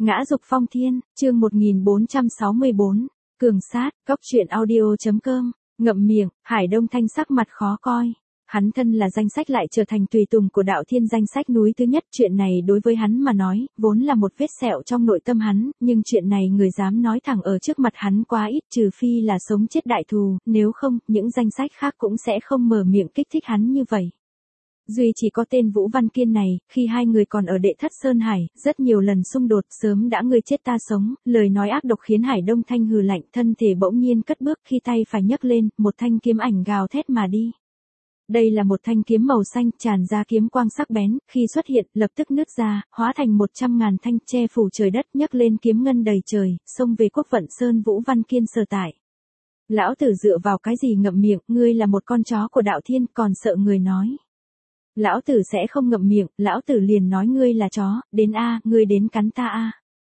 Ngã dục phong thiên, chương 1464, cường sát, góc truyện audio.com, ngậm miệng, Hải Đông Thanh sắc mặt khó coi. Hắn thân là danh sách lại trở thành tùy tùng của đạo thiên danh sách núi thứ nhất, chuyện này đối với hắn mà nói, vốn là một vết sẹo trong nội tâm hắn, nhưng chuyện này người dám nói thẳng ở trước mặt hắn quá ít, trừ phi là sống chết đại thù, nếu không, những danh sách khác cũng sẽ không mở miệng kích thích hắn như vậy. Duy chỉ có tên Vũ Văn Kiên này, khi hai người còn ở Đệ Thất Sơn Hải, rất nhiều lần xung đột, sớm đã ngươi chết ta sống, lời nói ác độc khiến Hải Đông Thanh hừ lạnh, thân thể bỗng nhiên cất bước, khi tay phải nhấc lên, một thanh kiếm ảnh gào thét mà đi. Đây là một thanh kiếm màu xanh, tràn ra kiếm quang sắc bén, khi xuất hiện, lập tức nứt ra, hóa thành 100.000 thanh, che phủ trời đất, nhấc lên kiếm ngân đầy trời, xông về Quốc Vận Sơn Vũ Văn Kiên sở tại. Lão tử dựa vào cái gì ngậm miệng, ngươi là một con chó của đạo thiên, còn sợ người nói. Lão tử sẽ không ngậm miệng, lão tử liền nói ngươi là chó, đến a, ngươi đến cắn ta a.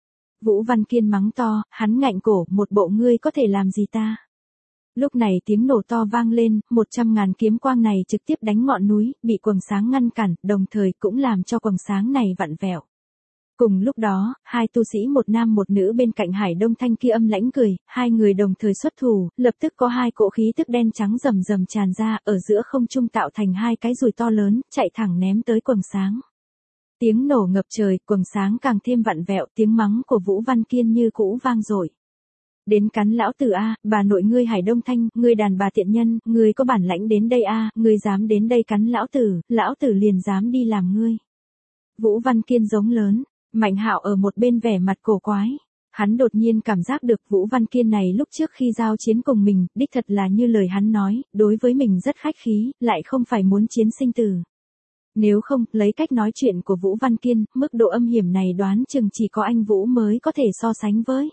Vũ Văn Kiên mắng to, hắn ngạnh cổ, một bộ ngươi có thể làm gì ta. Lúc này tiếng nổ to vang lên, 100.000 kiếm quang này trực tiếp đánh ngọn núi, bị quầng sáng ngăn cản, đồng thời cũng làm cho quầng sáng này vặn vẹo. Cùng lúc đó, hai tu sĩ một nam một nữ bên cạnh Hải Đông Thanh kia âm lãnh cười, hai người đồng thời xuất thủ, lập tức có hai cỗ khí tức đen trắng rầm rầm tràn ra, ở giữa không trung tạo thành hai cái dùi to lớn, chạy thẳng ném tới quầng sáng. Tiếng nổ ngập trời, quầng sáng càng thêm vặn vẹo, tiếng mắng của Vũ Văn Kiên như cũ vang dội. Đến cắn lão tử a, bà nội ngươi Hải Đông Thanh, ngươi đàn bà tiện nhân, ngươi có bản lãnh đến đây a, ngươi dám đến đây cắn lão tử liền dám đi làm ngươi. Vũ Văn Kiên giống lớn. Mạnh Hạo ở một bên vẻ mặt cổ quái. Hắn đột nhiên cảm giác được Vũ Văn Kiên này lúc trước khi giao chiến cùng mình, đích thật là như lời hắn nói, đối với mình rất khách khí, lại không phải muốn chiến sinh tử. Nếu không, lấy cách nói chuyện của Vũ Văn Kiên, mức độ âm hiểm này đoán chừng chỉ có anh Vũ mới có thể so sánh với.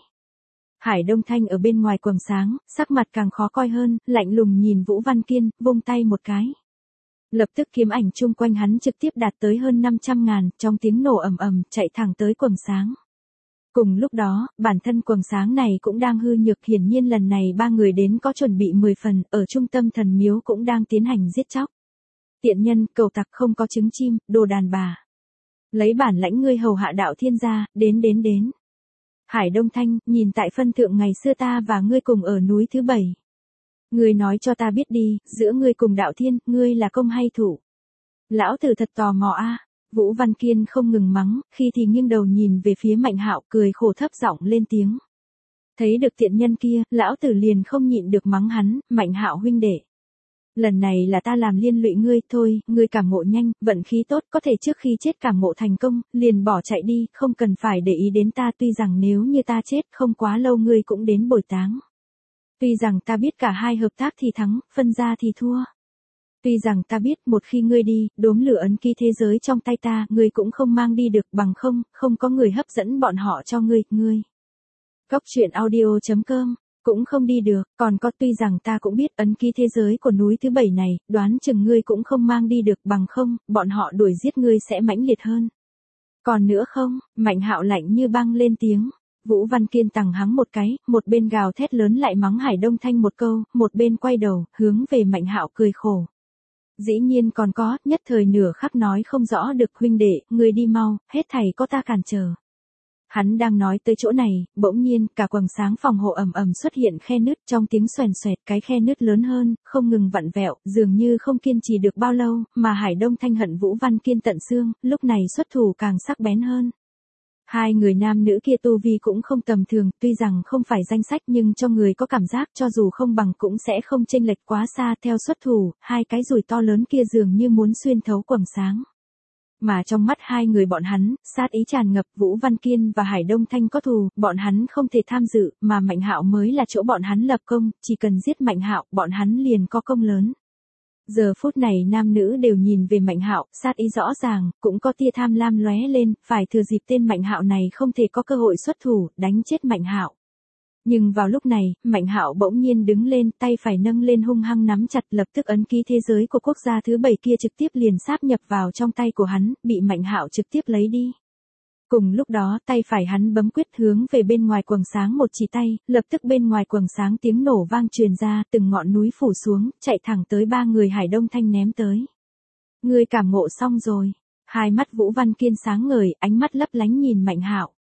Hải Đông Thanh ở bên ngoài quầng sáng, sắc mặt càng khó coi hơn, lạnh lùng nhìn Vũ Văn Kiên, vung tay một cái. Lập tức kiếm ảnh chung quanh hắn trực tiếp đạt tới hơn 500.000, trong tiếng nổ ầm ầm, chạy thẳng tới quầng sáng. Cùng lúc đó, bản thân quầng sáng này cũng đang hư nhược, hiển nhiên lần này ba người đến có chuẩn bị 10 phần, ở trung tâm thần miếu cũng đang tiến hành giết chóc. Tiện nhân, cầu tặc không có trứng chim, đồ đàn bà. Lấy bản lãnh ngươi hầu hạ đạo thiên gia, đến. Hải Đông Thanh, nhìn tại phân thượng ngày xưa ta và ngươi cùng ở núi thứ 7. Ngươi nói cho ta biết đi, giữa ngươi cùng đạo thiên, ngươi là công hay thủ? Lão tử thật tò mò a. Vũ Văn Kiên không ngừng mắng, khi thì nghiêng đầu nhìn về phía Mạnh Hạo, cười khổ thấp giọng lên tiếng. Thấy được tiện nhân kia, lão tử liền không nhịn được mắng hắn, Mạnh Hạo huynh đệ. Lần này là ta làm liên lụy ngươi, thôi, ngươi cảm ngộ nhanh, vận khí tốt, có thể trước khi chết cảm ngộ thành công, liền bỏ chạy đi, không cần phải để ý đến ta, tuy rằng nếu như ta chết, không quá lâu ngươi cũng đến bồi táng. Tuy rằng ta biết cả hai hợp tác thì thắng, phân ra thì thua. Tuy rằng ta biết một khi ngươi đi, đốm lửa ấn ký thế giới trong tay ta, ngươi cũng không mang đi được, bằng không có người hấp dẫn bọn họ cho ngươi. Góc truyện audio.com, cũng không đi được, còn có tuy rằng ta cũng biết ấn ký thế giới của núi thứ 7 này, đoán chừng ngươi cũng không mang đi được, bằng không, bọn họ đuổi giết ngươi sẽ mãnh liệt hơn. Còn nữa không, Mạnh Hạo lạnh như băng lên tiếng. Vũ Văn Kiên tằng hắng một cái, một bên gào thét lớn lại mắng Hải Đông Thanh một câu, một bên quay đầu, hướng về Mạnh Hạo cười khổ. Dĩ nhiên còn có, nhất thời nửa khắc nói không rõ được, huynh đệ, ngươi đi mau, hết thảy có ta cản trở. Hắn đang nói tới chỗ này, bỗng nhiên, cả quầng sáng phòng hộ ầm ầm xuất hiện khe nứt, trong tiếng xoèn xoẹt, cái khe nứt lớn hơn, không ngừng vặn vẹo, dường như không kiên trì được bao lâu, mà Hải Đông Thanh hận Vũ Văn Kiên tận xương, lúc này xuất thủ càng sắc bén hơn. Hai người nam nữ kia tu vi cũng không tầm thường, tuy rằng không phải danh sách nhưng cho người có cảm giác cho dù không bằng cũng sẽ không chênh lệch quá xa, theo xuất thủ, hai cái dùi to lớn kia dường như muốn xuyên thấu quầng sáng. Mà trong mắt hai người bọn hắn, sát ý tràn ngập, Vũ Văn Kiên và Hải Đông Thanh có thù, bọn hắn không thể tham dự, mà Mạnh Hạo mới là chỗ bọn hắn lập công, chỉ cần giết Mạnh Hạo, bọn hắn liền có công lớn. Giờ phút này nam nữ đều nhìn về Mạnh Hạo, sát ý rõ ràng, cũng có tia tham lam lóe lên, phải thừa dịp tên Mạnh Hạo này không thể có cơ hội xuất thủ, đánh chết Mạnh Hạo. Nhưng vào lúc này, Mạnh Hạo bỗng nhiên đứng lên, tay phải nâng lên hung hăng nắm chặt, lập tức ấn ký thế giới của quốc gia thứ 7 kia trực tiếp liền sáp nhập vào trong tay của hắn, bị Mạnh Hạo trực tiếp lấy đi. Cùng lúc đó, tay phải hắn bấm quyết hướng về bên ngoài quầng sáng một chỉ tay, lập tức bên ngoài quầng sáng tiếng nổ vang truyền ra, từng ngọn núi phủ xuống, chạy thẳng tới ba người Hải Đông Thanh ném tới. Ngươi cảm ngộ xong rồi. Hai mắt Vũ Văn Kiên sáng ngời, ánh mắt lấp lánh nhìn Mạnh Hạo.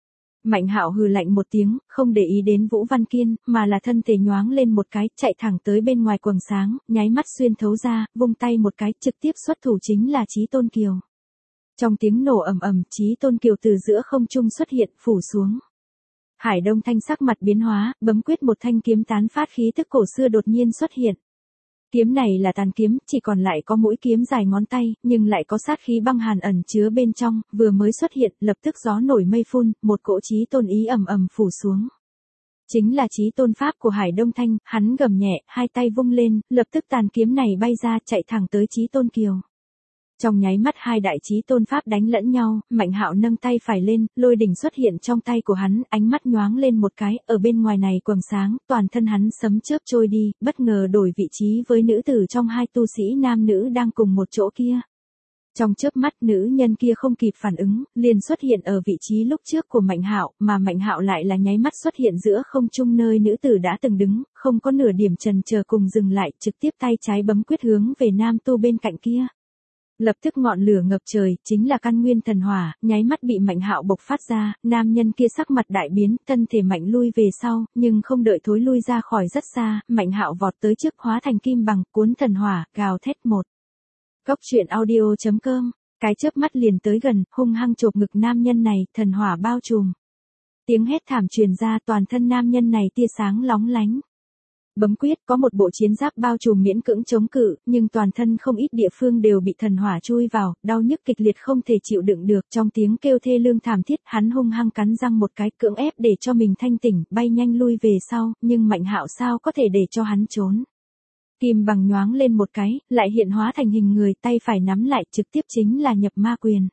Mạnh Hạo hừ lạnh một tiếng, không để ý đến Vũ Văn Kiên, mà là thân thể nhoáng lên một cái, chạy thẳng tới bên ngoài quầng sáng, nháy mắt xuyên thấu ra, vung tay một cái, trực tiếp xuất thủ chính là Chí Tôn Kiều. Trong tiếng nổ ầm ầm, Chí Tôn Kiều từ giữa không trung xuất hiện, phủ xuống. Hải Đông Thanh sắc mặt biến hóa, bấm quyết một thanh kiếm tán phát khí tức cổ xưa đột nhiên xuất hiện. Kiếm này là tàn kiếm, chỉ còn lại có mũi kiếm dài ngón tay, nhưng lại có sát khí băng hàn ẩn chứa bên trong, vừa mới xuất hiện, lập tức gió nổi mây phun, một cỗ chí tôn ý ầm ầm phủ xuống. Chính là chí tôn pháp của Hải Đông Thanh, hắn gầm nhẹ, hai tay vung lên, lập tức tàn kiếm này bay ra, chạy thẳng tới Chí Tôn Kiều. Trong nháy mắt hai đại chí tôn pháp đánh lẫn nhau, Mạnh Hạo nâng tay phải lên, lôi đỉnh xuất hiện trong tay của hắn, ánh mắt nhoáng lên một cái, ở bên ngoài này quầng sáng, toàn thân hắn sấm chớp trôi đi, bất ngờ đổi vị trí với nữ tử trong hai tu sĩ nam nữ đang cùng một chỗ kia. Trong chớp mắt nữ nhân kia không kịp phản ứng, liền xuất hiện ở vị trí lúc trước của Mạnh Hạo, mà Mạnh Hạo lại là nháy mắt xuất hiện giữa không trung nơi nữ tử đã từng đứng, không có nửa điểm chần chờ cùng dừng lại, trực tiếp tay trái bấm quyết hướng về nam tu bên cạnh kia. Lập tức ngọn lửa ngập trời, chính là căn nguyên thần hỏa, nháy mắt bị Mạnh Hạo bộc phát ra, nam nhân kia sắc mặt đại biến, thân thể mạnh lui về sau, nhưng không đợi thối lui ra khỏi rất xa, Mạnh Hạo vọt tới trước hóa thành kim bằng, cuốn thần hỏa, gào thét một. Góc truyện audio.com, cái chớp mắt liền tới gần, hung hăng chộp ngực nam nhân này, thần hỏa bao trùm. Tiếng hét thảm truyền ra, toàn thân nam nhân này tia sáng lóng lánh. Bấm quyết, có một bộ chiến giáp bao trùm miễn cưỡng chống cự, nhưng toàn thân không ít địa phương đều bị thần hỏa chui vào, đau nhức kịch liệt không thể chịu đựng được. Trong tiếng kêu thê lương thảm thiết, hắn hung hăng cắn răng một cái, cưỡng ép để cho mình thanh tỉnh, bay nhanh lui về sau, nhưng Mạnh Hạo sao có thể để cho hắn trốn. Kim bằng nhoáng lên một cái, lại hiện hóa thành hình người, tay phải nắm lại, trực tiếp chính là nhập ma quyền.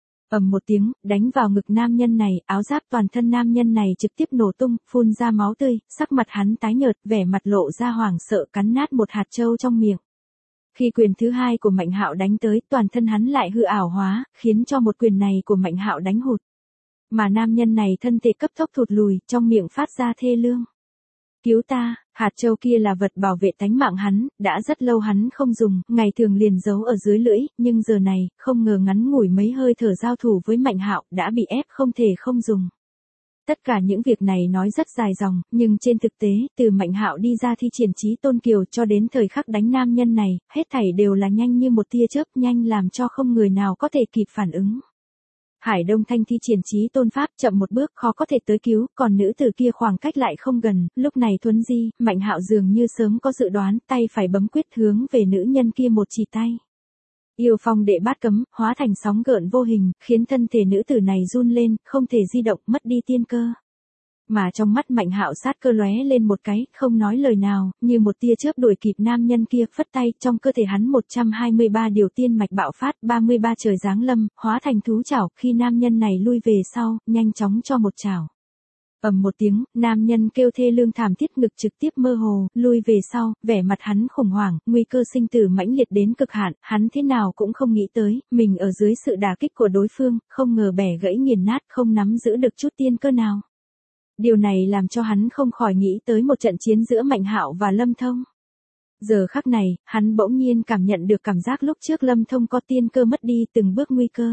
Ầm một tiếng, đánh vào ngực nam nhân này, áo giáp toàn thân nam nhân này trực tiếp nổ tung, phun ra máu tươi, sắc mặt hắn tái nhợt, vẻ mặt lộ ra hoảng sợ, cắn nát một hạt châu trong miệng. Khi quyền thứ hai của Mạnh Hạo đánh tới, toàn thân hắn lại hư ảo hóa, khiến cho một quyền này của Mạnh Hạo đánh hụt. Mà nam nhân này thân thể cấp tốc thụt lùi, trong miệng phát ra thê lương. Cứu ta, hạt châu kia là vật bảo vệ tánh mạng hắn, đã rất lâu hắn không dùng, ngày thường liền giấu ở dưới lưỡi, nhưng giờ này, không ngờ ngắn ngủi mấy hơi thở giao thủ với Mạnh Hạo, đã bị ép không thể không dùng. Tất cả những việc này nói rất dài dòng, nhưng trên thực tế, từ Mạnh Hạo đi ra thi triển Chí Tôn Kiều cho đến thời khắc đánh nam nhân này, hết thảy đều là nhanh như một tia chớp, nhanh làm cho không người nào có thể kịp phản ứng. Hải Đông Thanh thi triển Chí Tôn pháp, chậm một bước khó có thể tới cứu, còn nữ tử kia khoảng cách lại không gần, lúc này thuấn di, Mạnh Hạo dường như sớm có dự đoán, tay phải bấm quyết hướng về nữ nhân kia một chỉ tay. Yêu phong đệ bát cấm, hóa thành sóng gợn vô hình, khiến thân thể nữ tử này run lên, không thể di động, mất đi tiên cơ. Mà trong mắt Mạnh Hạo sát cơ lóe lên một cái, không nói lời nào, như một tia chớp đuổi kịp nam nhân kia, phất tay, trong cơ thể hắn 123 điều tiên mạch bạo phát, 33 trời giáng lâm, hóa thành thú chảo, khi nam nhân này lui về sau, nhanh chóng cho một chảo. Ầm một tiếng, nam nhân kêu thê lương thảm thiết, ngực trực tiếp mơ hồ, lui về sau, vẻ mặt hắn khủng hoảng, nguy cơ sinh tử mãnh liệt đến cực hạn, hắn thế nào cũng không nghĩ tới, mình ở dưới sự đả kích của đối phương, không ngờ bẻ gãy nghiền nát, không nắm giữ được chút tiên cơ nào. Điều này làm cho hắn không khỏi nghĩ tới một trận chiến giữa Mạnh Hạo và Lâm Thông. Giờ khắc này, hắn bỗng nhiên cảm nhận được cảm giác lúc trước Lâm Thông có tiên cơ mất đi, từng bước nguy cơ.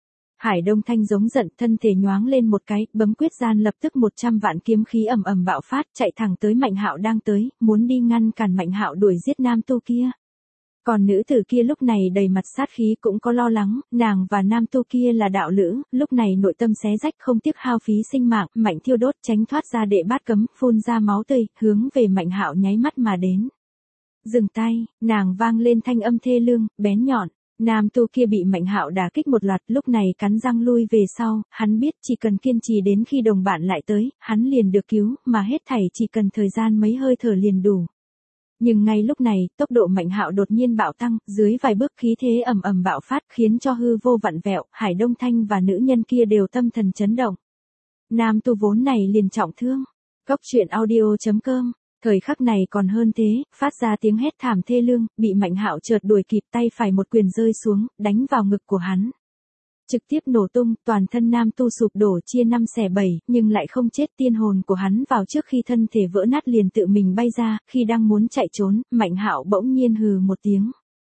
Hải Đông Thanh giống giận, thân thể nhoáng lên một cái, bấm quyết gian lập tức 100 vạn kiếm khí ầm ầm bạo phát, chạy thẳng tới Mạnh Hạo đang tới, muốn đi ngăn cản Mạnh Hạo đuổi giết nam tu kia. Còn nữ tử kia lúc này đầy mặt sát khí, cũng có lo lắng, nàng và nam tu kia là đạo lữ, lúc này nội tâm xé rách, không tiếc hao phí sinh mạng, mạnh thiêu đốt, tránh thoát ra đệ bát cấm, phun ra máu tươi, hướng về Mạnh Hạo nháy mắt mà đến. Dừng tay, nàng vang lên thanh âm thê lương, bén nhọn. Nam tu kia bị Mạnh Hạo đả kích một loạt, lúc này cắn răng lui về sau, hắn biết chỉ cần kiên trì đến khi đồng bạn lại tới, hắn liền được cứu, mà hết thảy chỉ cần thời gian mấy hơi thở liền đủ. Nhưng ngay lúc này, tốc độ Mạnh Hạo đột nhiên bạo tăng, dưới vài bước khí thế ầm ầm bạo phát, khiến cho hư vô vặn vẹo, Hải Đông Thanh và nữ nhân kia đều tâm thần chấn động. Nam tu vốn này liền trọng thương. Góc truyện audio.com. Thời khắc này còn hơn thế, phát ra tiếng hét thảm thê lương, bị Mạnh Hạo chợt đuổi kịp, tay phải một quyền rơi xuống, đánh vào ngực của hắn. Trực tiếp nổ tung, toàn thân nam tu sụp đổ chia 5 xẻ 7, nhưng lại không chết, tiên hồn của hắn vào trước khi thân thể vỡ nát liền tự mình bay ra, khi đang muốn chạy trốn, Mạnh Hạo bỗng nhiên hừ một tiếng.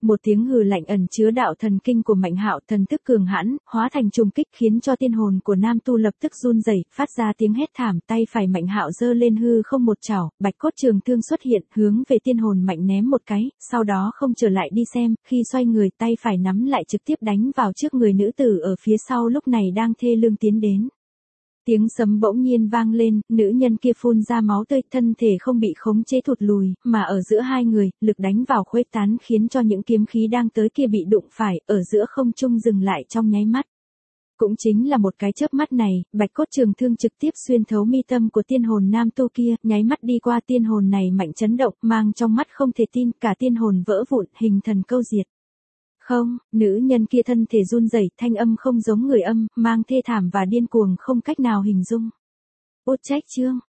Một tiếng hừ lạnh ẩn chứa đạo thần kinh của Mạnh Hạo, thần thức cường hãn, hóa thành trùng kích khiến cho tiên hồn của nam tu lập tức run rẩy, phát ra tiếng hét thảm, tay phải Mạnh Hạo giơ lên hư không một chảo, bạch cốt trường thương xuất hiện, hướng về tiên hồn Mạnh ném một cái, sau đó không trở lại đi xem, khi xoay người tay phải nắm lại trực tiếp đánh vào trước người nữ tử ở phía sau lúc này đang thê lương tiến đến. Tiếng sấm bỗng nhiên vang lên, nữ nhân kia phun ra máu tươi, thân thể không bị khống chế thụt lùi, mà ở giữa hai người, lực đánh vào khuếch tán khiến cho những kiếm khí đang tới kia bị đụng phải, ở giữa không trung dừng lại trong nháy mắt. Cũng chính là một cái chớp mắt này, bạch cốt trường thương trực tiếp xuyên thấu mi tâm của tiên hồn nam tu kia, nháy mắt đi qua tiên hồn này Mạnh chấn động, mang trong mắt không thể tin, cả tiên hồn vỡ vụn, hình thần câu diệt. Không, nữ nhân kia thân thể run rẩy, thanh âm không giống người âm, mang thê thảm và điên cuồng không cách nào hình dung. Út trách chương,